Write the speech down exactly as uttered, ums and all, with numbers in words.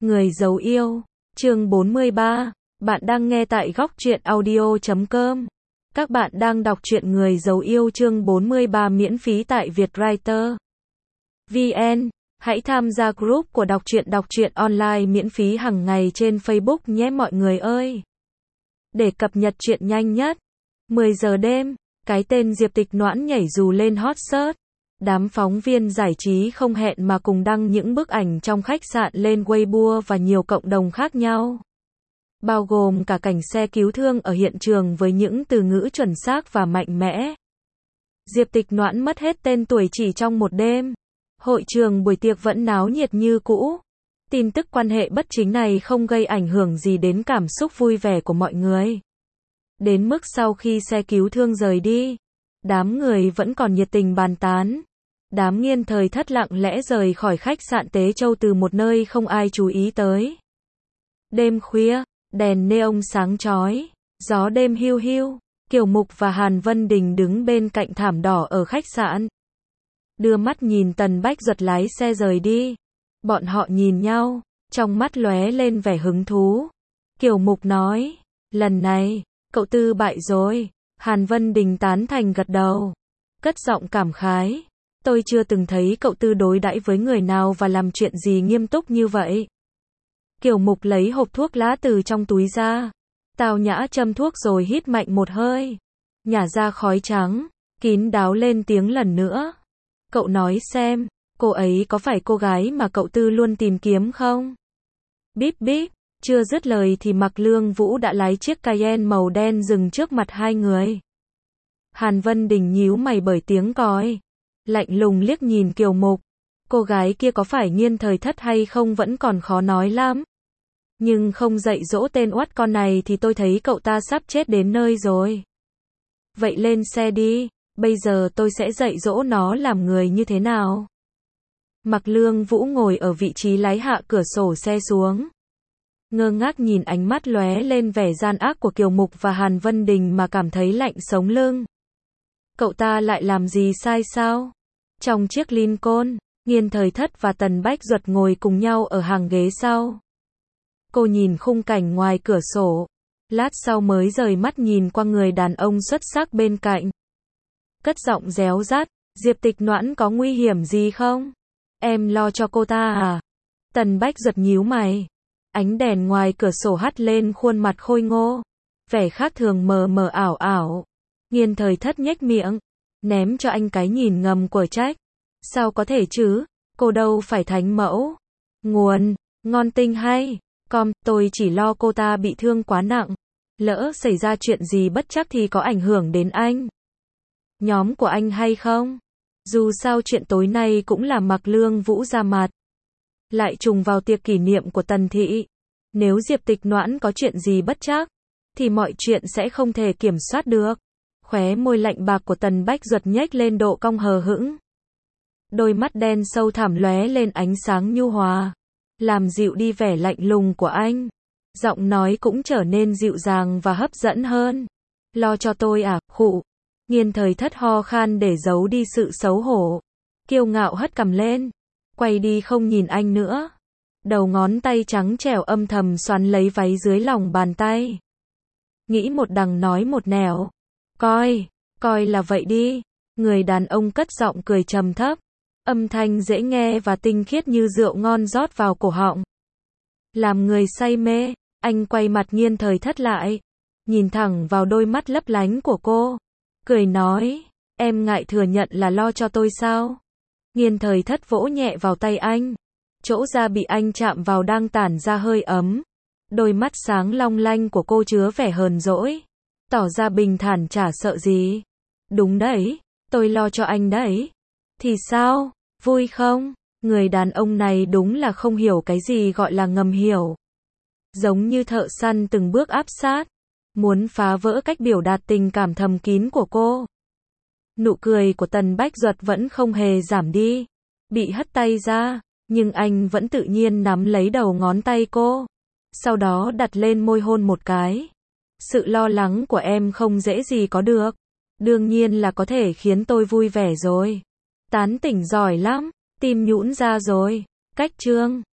Người giấu yêu, chương bốn mươi ba. Bạn đang nghe tại góc truyện audio chấm com. Các bạn đang đọc truyện Người giấu yêu chương bốn mươi ba miễn phí tại Vietwriter vê en. Hãy tham gia group của đọc truyện đọc truyện online miễn phí hàng ngày trên Facebook nhé mọi người ơi. Để cập nhật truyện nhanh nhất. mười giờ đêm, cái tên Diệp Tịch Noãn nhảy dù lên hot search. Đám phóng viên giải trí không hẹn mà cùng đăng những bức ảnh trong khách sạn lên Weibo và nhiều cộng đồng khác nhau. Bao gồm cả cảnh xe cứu thương ở hiện trường với những từ ngữ chuẩn xác và mạnh mẽ. Diệp Tịch Noãn mất hết tên tuổi chỉ trong một đêm. Hội trường buổi tiệc vẫn náo nhiệt như cũ. Tin tức quan hệ bất chính này không gây ảnh hưởng gì đến cảm xúc vui vẻ của mọi người. Đến mức sau khi xe cứu thương rời đi, đám người vẫn còn nhiệt tình bàn tán. Đám nghiên thời thất lặng lẽ rời khỏi khách sạn Tế Châu từ một nơi không ai chú ý tới. Đêm khuya, đèn neon sáng chói, gió đêm hiu hiu, Kiều Mục và Hàn Vân Đình đứng bên cạnh thảm đỏ ở khách sạn. Đưa mắt nhìn Tần Bách Duật lái xe rời đi. Bọn họ nhìn nhau, trong mắt lóe lên vẻ hứng thú. Kiều Mục nói, lần này, cậu Tư bại rồi. Hàn Vân Đình tán thành gật đầu. Cất giọng cảm khái. Tôi chưa từng thấy cậu Tư đối đãi với người nào và làm chuyện gì nghiêm túc như vậy. Kiều Mục lấy hộp thuốc lá từ trong túi ra. Tào Nhã châm thuốc rồi hít mạnh một hơi. Nhả ra khói trắng, kín đáo lên tiếng lần nữa. Cậu nói xem, cô ấy có phải cô gái mà cậu Tư luôn tìm kiếm không? Bíp bíp, chưa dứt lời thì Mạc Lương Vũ đã lái chiếc Cayenne màu đen dừng trước mặt hai người. Hàn Vân Đình nhíu mày bởi tiếng còi. Lạnh lùng liếc nhìn Kiều Mục. Cô gái kia có phải nghiên thời thất hay không vẫn còn khó nói lắm. Nhưng không dạy dỗ tên oắt con này thì tôi thấy cậu ta sắp chết đến nơi rồi. Vậy lên xe đi, bây giờ tôi sẽ dạy dỗ nó làm người như thế nào. Mạc Lương Vũ ngồi ở vị trí lái hạ cửa sổ xe xuống. Ngơ ngác nhìn ánh mắt lóe lên vẻ gian ác của Kiều Mục và Hàn Vân Đình mà cảm thấy lạnh sống lưng. Cậu ta lại làm gì sai sao? Trong chiếc Lincoln, Nghiên thời thất và Tần Bách Duật ngồi cùng nhau ở hàng ghế sau. Cô nhìn khung cảnh ngoài cửa sổ. Lát sau mới rời mắt nhìn qua người đàn ông xuất sắc bên cạnh. Cất giọng réo rắt, Diệp Tịch Noãn có nguy hiểm gì không? Em lo cho cô ta à? Tần Bách Duật nhíu mày. Ánh đèn ngoài cửa sổ hắt lên khuôn mặt khôi ngô. Vẻ khác thường mờ mờ ảo ảo. Nghiên thời thất nhếch miệng. Ném cho anh cái nhìn ngầm của trách. Sao có thể chứ? Cô đâu phải thánh mẫu. Nguồn, ngon tinh hay. Com, tôi chỉ lo cô ta bị thương quá nặng. Lỡ xảy ra chuyện gì bất trắc thì có ảnh hưởng đến anh. Nhóm của anh hay không? Dù sao chuyện tối nay cũng là Mạc Lương Vũ ra mặt. Lại trùng vào tiệc kỷ niệm của Tần Thị. Nếu Diệp Tịch Noãn có chuyện gì bất trắc, thì mọi chuyện sẽ không thể kiểm soát được. Khóe môi lạnh bạc của Tần Bách Duật nhếch lên độ cong hờ hững. Đôi mắt đen sâu thẳm lóe lên ánh sáng nhu hòa, làm dịu đi vẻ lạnh lùng của anh. Giọng nói cũng trở nên dịu dàng và hấp dẫn hơn. Lo cho tôi à, khụ. Nghiên thời thất ho khan để giấu đi sự xấu hổ. Kiêu ngạo hất cằm lên. Quay đi không nhìn anh nữa. Đầu ngón tay trắng trẻo âm thầm xoắn lấy váy dưới lòng bàn tay. Nghĩ một đằng nói một nẻo. Coi, coi là vậy đi. Người đàn ông cất giọng cười trầm thấp. Âm thanh dễ nghe và tinh khiết như rượu ngon rót vào cổ họng. Làm người say mê, anh quay mặt nghiên thời thất lại. Nhìn thẳng vào đôi mắt lấp lánh của cô. Cười nói, em ngại thừa nhận là lo cho tôi sao? Nghiên thời thất vỗ nhẹ vào tay anh. Chỗ da bị anh chạm vào đang tản ra hơi ấm. Đôi mắt sáng long lanh của cô chứa vẻ hờn dỗi. Tỏ ra bình thản chả sợ gì. Đúng đấy, tôi lo cho anh đấy. Thì sao, vui không? Người đàn ông này đúng là không hiểu cái gì gọi là ngầm hiểu. Giống như thợ săn từng bước áp sát. Muốn phá vỡ cách biểu đạt tình cảm thầm kín của cô. Nụ cười của Tần Bách Duật vẫn không hề giảm đi. Bị hất tay ra, nhưng anh vẫn tự nhiên nắm lấy đầu ngón tay cô. Sau đó đặt lên môi hôn một cái. Sự lo lắng của em không dễ gì có được. Đương nhiên là có thể khiến tôi vui vẻ rồi. Tán tỉnh giỏi lắm, tim nhũn ra rồi. Cách chương